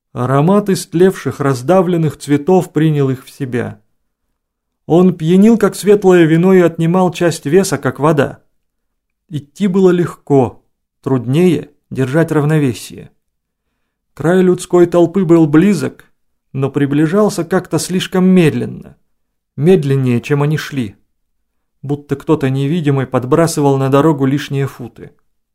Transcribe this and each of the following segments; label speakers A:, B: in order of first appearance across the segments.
A: Аромат истлевших, раздавленных цветов принял их в себя. Он пьянил, как светлое вино, и отнимал часть веса, как вода. Идти было легко, труднее держать равновесие. Край людской толпы был близок, но приближался как-то слишком медленно, медленнее, чем они шли, будто кто-то невидимый подбрасывал на дорогу лишние футы.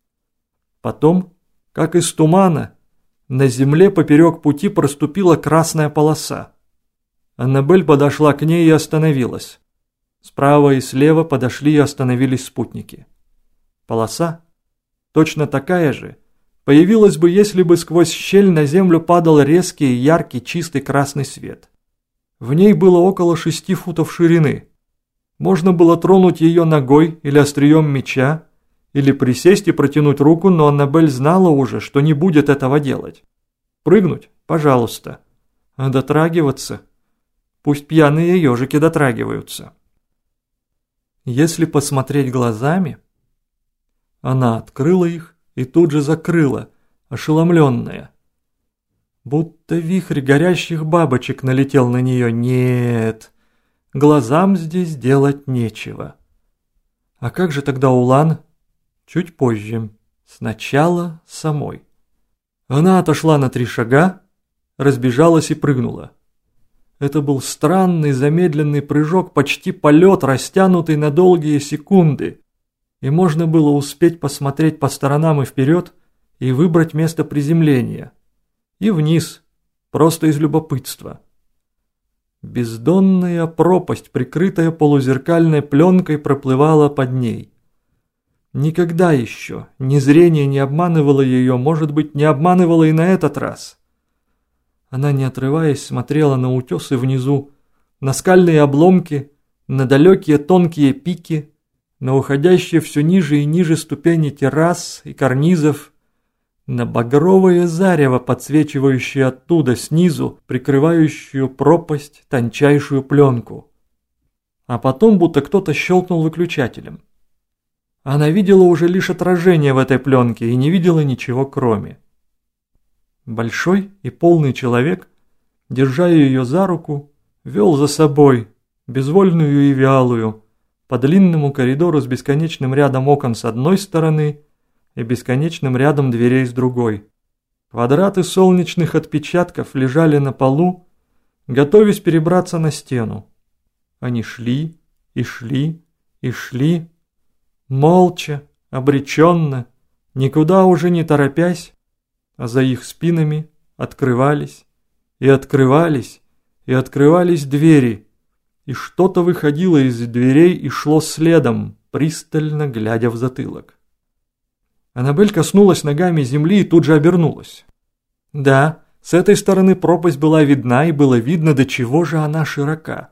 A: Потом, как из тумана, на земле поперек пути проступила красная полоса. Аннабель подошла к ней и остановилась. Справа и слева подошли и остановились спутники. Полоса, точно такая же, появилась бы, если бы сквозь щель на землю падал резкий, яркий, чистый красный свет. В ней было около 6 футов ширины. Можно было тронуть ее ногой или острием меча, или присесть и протянуть руку, но Аннабель знала уже, что не будет этого делать. Прыгнуть? Пожалуйста. А дотрагиваться? Пусть пьяные ежики дотрагиваются. Если посмотреть глазами... Она открыла их и тут же закрыла, ошеломленная. Будто вихрь горящих бабочек налетел на нее. Нет, глазам здесь делать нечего. А как же тогда Улан? Чуть позже. Сначала самой. Она отошла на 3 шага, разбежалась и прыгнула. Это был странный замедленный прыжок, почти полет, растянутый на долгие секунды. И можно было успеть посмотреть по сторонам и вперед, и выбрать место приземления. И вниз, просто из любопытства. Бездонная пропасть, прикрытая полузеркальной пленкой, проплывала под ней. Никогда еще ни зрение не обманывало ее, может быть, не обманывало и на этот раз. Она, не отрываясь, смотрела на утесы внизу, на скальные обломки, на далекие тонкие пики, на уходящие все ниже и ниже ступени террас и карнизов, на багровое зарево, подсвечивающее оттуда снизу, прикрывающую пропасть, тончайшую пленку. А потом будто кто-то щелкнул выключателем. Она видела уже лишь отражение в этой пленке и не видела ничего кроме. Большой и полный человек, держа ее за руку, вел за собой, безвольную и вялую, по длинному коридору с бесконечным рядом окон с одной стороны и бесконечным рядом дверей с другой. Квадраты солнечных отпечатков лежали на полу, готовясь перебраться на стену. Они шли и шли и шли, молча, обреченно, никуда уже не торопясь, а за их спинами открывались и открывались и открывались двери, и что-то выходило из дверей и шло следом, пристально глядя в затылок. Аннабель коснулась ногами земли и тут же обернулась. Да, с этой стороны пропасть была видна, и было видно, до чего же она широка.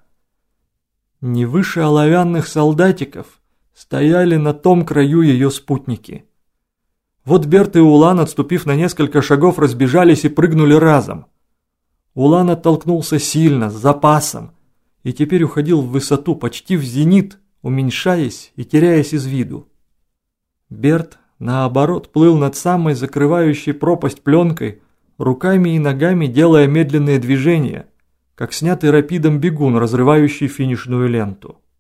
A: Не выше оловянных солдатиков стояли на том краю ее спутники. Вот Берт и Улан, отступив на несколько шагов, разбежались и прыгнули разом. Улан оттолкнулся сильно, с запасом, и теперь уходил в высоту, почти в зенит, уменьшаясь и теряясь из виду. Берт, наоборот, плыл над самой закрывающей пропасть пленкой, руками и ногами делая медленные движения, как снятый рапидом бегун, разрывающий финишную ленту.